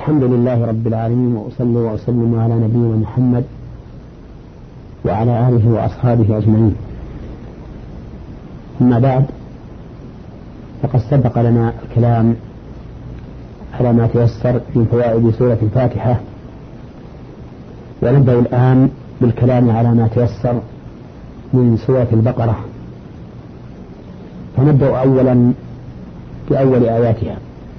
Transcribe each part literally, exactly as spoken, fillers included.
الحمد لله رب العالمين، وأصلي وأسلم على نبينا محمد وعلى آله وأصحابه أجمعين. أما بعد، فقد سبق لنا الكلام على ما تيسر من فوائد سورة الفاتحة، ونبدأ الآن بالكلام على ما تيسر من سورة البقرة. فنبدأ أولا بأول آياتها،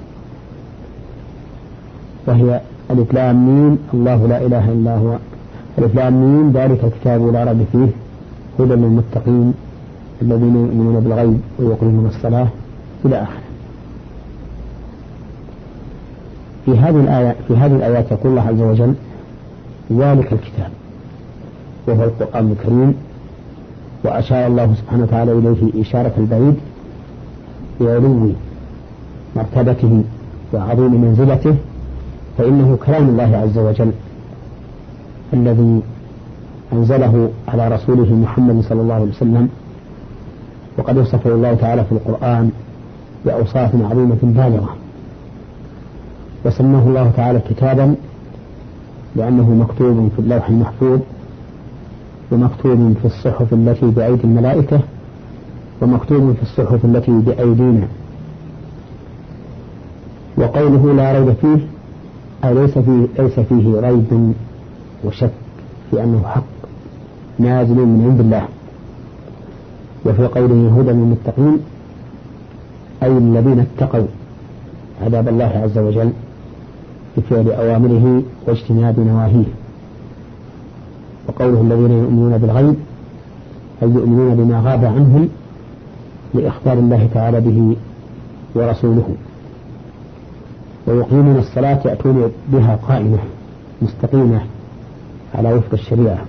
وهي ألف لام ميم الله لا إله إلا هو. ألف لام ميم ذلك الكتاب لا ريب فيه هدى للمتقين الذين يؤمنون بالغيب ويقيمون الصلاة إلى آخره. في هذه الآية في هذه الآيات يقول الله عز وجل ذلك الكتاب، وهو القرآن الكريم، وأشار الله سبحانه وتعالى إليه إشارة البعيد بعلو مرتبته وعظيم منزلته، فإنه كلام الله عز وجل الذي أنزله على رسوله محمد صلى الله عليه وسلم، وقد وصفه الله تعالى في القرآن بأوصاف عظيمة بالغة، وسماه الله تعالى كتابا لأنه مكتوب في اللوح المحفوظ، ومكتوب في الصحف التي بأيدي الملائكة، ومكتوب في الصحف التي بأيدينا. وقوله لا ريب فيه أي ليس فيه, ليس فيه ريب وشك في أنه حق نازل من عند الله. وفي قوله هدى للمتقين أي الذين اتقوا عذاب الله عز وجل بفعل أوامره واجتناب نواهيه. وقوله الذين يؤمنون بالغيب أي يؤمنون بما غاب عنهم لإخبار الله تعالى به ورسوله، ويقيمون الصلاة يأتون بها قائمة مستقيمة على وفق الشريعة،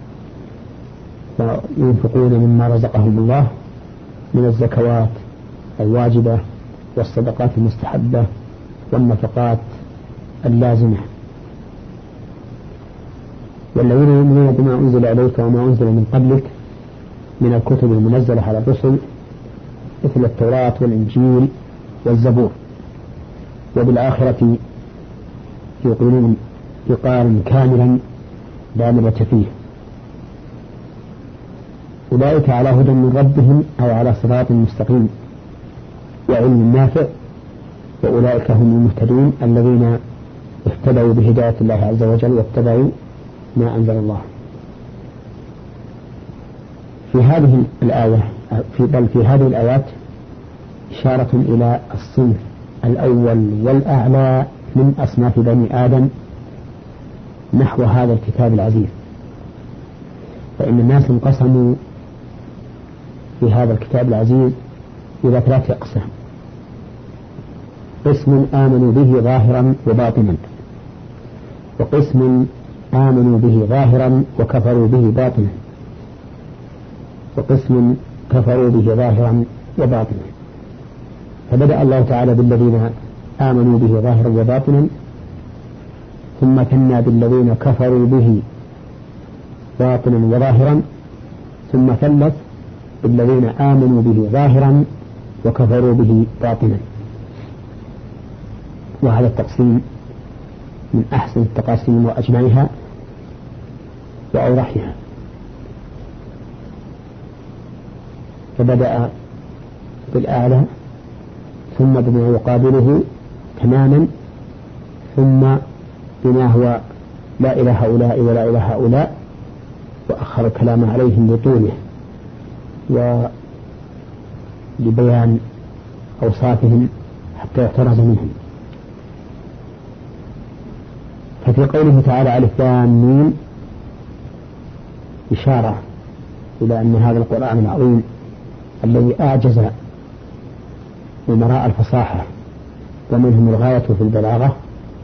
وينفقون مما رزقهم الله من الزكوات الواجبة والصدقات المستحبة والنفقات اللازمة. والذين يؤمنون بما أنزل إليك وما أنزل من قبلك من الكتب المنزلة على الرسل مثل التوراة والإنجيل والزبور، وبالآخرة يقولون إقرارا كاملا لا مرة فيه. أولئك على هدى من ربهم أو على صراط مستقيم وعلم نافع، وأولئك هم المهتدون الذين اهتدوا بهداية الله عز وجل واتبعوا ما أنزل الله. في هذه الآية في بل في هذه الآيات إشارة إلى الصنف الأول والأعلى من أصناف بني آدم نحو هذا الكتاب العزيز. فإن الناس انقسموا في هذا الكتاب العزيز إلى ثلاثة أقسام: قسم آمنوا به ظاهرا وباطنا، وقسم آمنوا به ظاهرا وكفروا به باطنا، وقسم كفروا به ظاهرا وباطنا. فبدأ الله تعالى بالذين آمنوا به ظاهرا وباطنا، ثم ثنى بالذين كفروا به باطنا وظاهرا، ثم ثلث بالذين آمنوا به ظاهرا وكفروا به باطنا. وهذا التقسيم من أحسن التقاسيم وأجمعها وأوضحها. فبدأ بالأعلى ثم بما يقابله تماما، ثم بما هو لا إلى هؤلاء ولا إلى هؤلاء، وأخر الكلام عليهم لطوله ولبيان أوصافهم حتى يحترز منهم. ففي قوله تعالى ألف لام ميم إشارة إلى أن هذا القرآن العظيم الذي أعجز أمراء الفصاحة ومنهم الغاية في البلاغة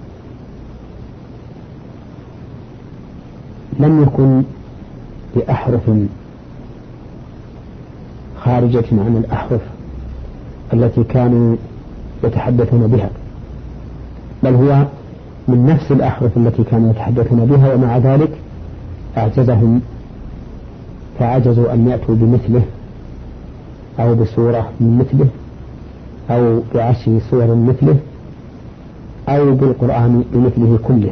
لم يكن بأحرف خارجة عن الأحرف التي كانوا يتحدثون بها، بل هو من نفس الأحرف التي كانوا يتحدثون بها، ومع ذلك أعجزهم فعجزوا أن يأتوا بمثله أو بسورة من مثله أو بعشر سور مثله أو بالقرآن بمثله كله.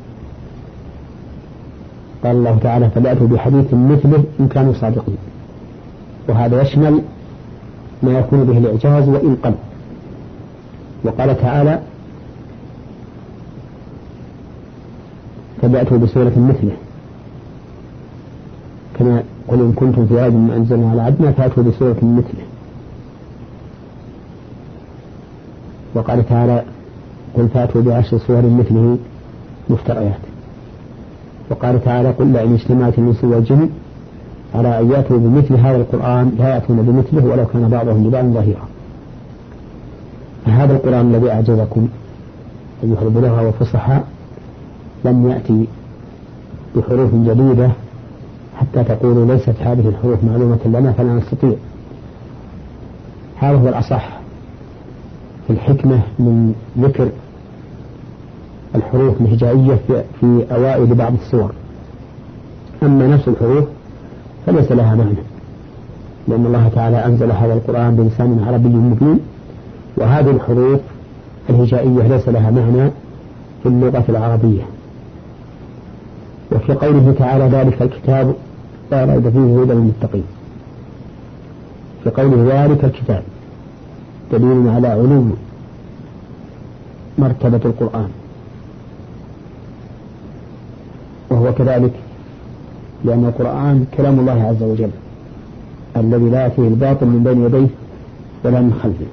قال الله تعالى فليأتوا بحديث مثله إن كانوا صادقين، وهذا يشمل ما يكون به الإعجاز وإن قل. وقال تعالى فليأتوا بسورة مثله، كما قل إن كنتم في ريب مما أنزلنا على عبدنا فأتوا بسورة مثله. وقال تعالى قل فأتوا بعشر سور مثله مفتريات. وقال تعالى قل لئن اجتمعت الإنس والجن على أن يأتوا بمثل هذا القرآن لا يأتون بمثله ولو كان بعضهم لبعض ظهيرا. فهذا القرآن الذي أعجبكم أيها البلغاء والفصحاء لم يأتي بحروف جديدة حتى تقولوا ليست هذه الحروف معلومة لنا فلا نستطيع. هذا هو الأصح في الحكمة من ذكر الحروف الهجائية في أوائل بعض السور. أما نفس الحروف فليس لها معنى، لأن الله تعالى أنزل هذا القرآن بلسان عربي مبين، وهذه الحروف الهجائية ليس لها معنى في اللغة العربية. وفي قوله تعالى ذلك الكتاب لا ريب فيه هدى للمتقين، في قوله ذلك الكتاب دليل على علو مرتبة القرآن، وهو كذلك لأن القرآن كلام الله عز وجل الذي لا يأتيه الباطل من بين يديه ولا من خلفه،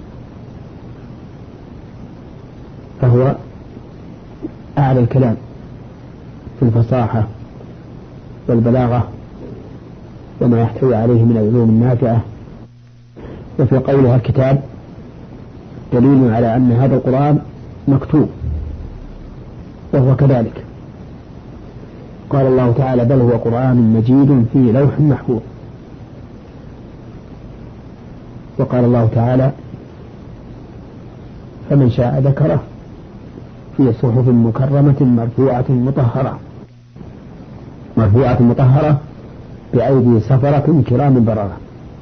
فهو أعلى الكلام في الفصاحة والبلاغة وما يحتوي عليه من العلوم النافعة. وفي قولها الكتاب دليل على أن هذا القرآن مكتوب، وهو كذلك. قال الله تعالى بل هو قرآن مجيد في لوح محفوظ. وقال الله تعالى فمن شاء ذكره في صحف مكرمة مرفوعة مطهرة مرفوعة مطهرة بأيدي سفرة كرام بررة،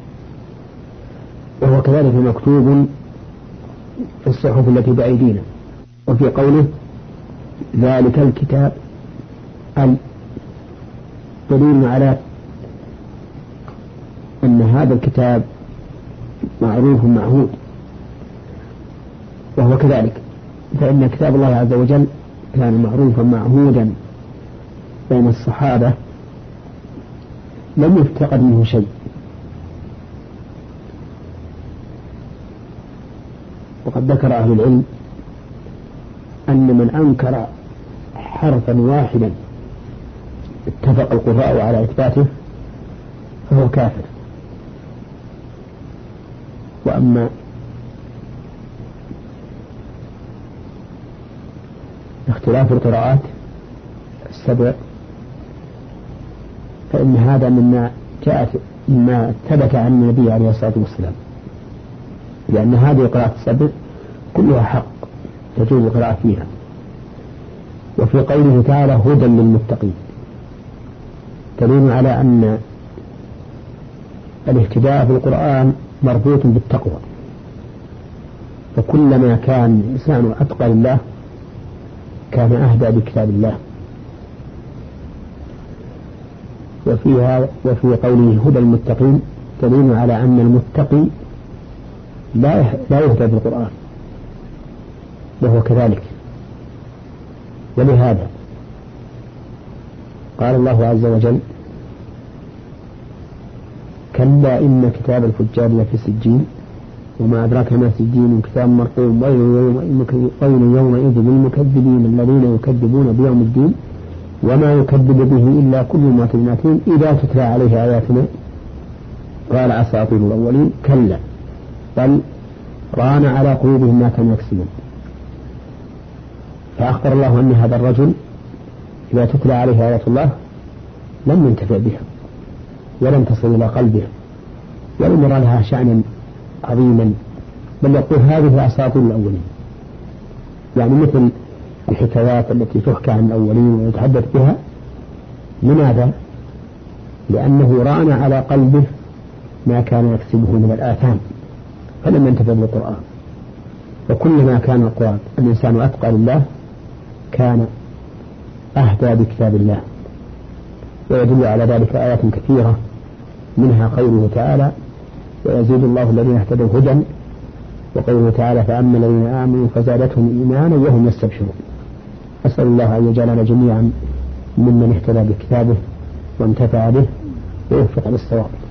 وهو كذلك مكتوب في الصحف التي بأيدينا. وفي قوله ذلك الكتاب دليل على أن هذا الكتاب معروف معهود، وهو كذلك، فإن كتاب الله عز وجل كان معروفا معهودا بين الصحابة لم يفتقد منه شيء. وقد ذكر أهل العلم أن من أنكر حرفا واحدا اتفق القراء على إثباته فهو كافر. وأما اختلاف القراءات السبع فإن هذا مما جاءت مما ثبت عن النبي عليه الصلاة والسلام، لأن هذه القراءات السبع كلها حق تجوز القراءة فيها. وفي قوله تعالى هدى للمتقين دليل على أن الاهتداء في القرآن مربوط بالتقوى، فكلما كان الإنسان أتقى لله كان أهدى بكتاب الله. وفيها وفي قوله هدى المتقين دليل على أن المتقي لا لا يهدى بالقرآن، وهو كذلك. ولهذا قال الله عز وجل كلا إن كتاب الفجار لفي سجين وما أدراك ما سجين كتاب مرقوم ويل يومئذ للمكذبين الذين يكذبون بيوم الدين وما يكذب به إلا كل معتد أثيم إذا تتلى عليه آياتنا قال أساطير الأولين كلا بل ران على قلوبهم ما كانوا يكسبون. فأخبر الله أن هذا الرجل إذا تتلى عليه آيات الله لم ينتفع بها ولم تصل إلى قلبه ولم يرى لها شأنا عظيما، بل يقول هذه أساطير الأولين، يعني مثل الحكايات التي تحكى عن الأولين ويتحدث بها. لماذا؟ لأنه ران على قلبه ما كان يكسبه من الآثام فلم ينتفع بالقرآن. وكلما كان القرآن الإنسان أتقى لله كان أهدى بكتاب الله. ويدل على ذلك آيات كثيرة منها قوله تعالى ويزيد الله الذين اهتدوا هدى، وقوله تعالى فأما الذين آمنوا فزادتهم إيمانا وهم يستبشرون. أسأل الله أن يجعلنا جميعا ممن اهتدى بكتابه وانتفع به ووفق للصواب.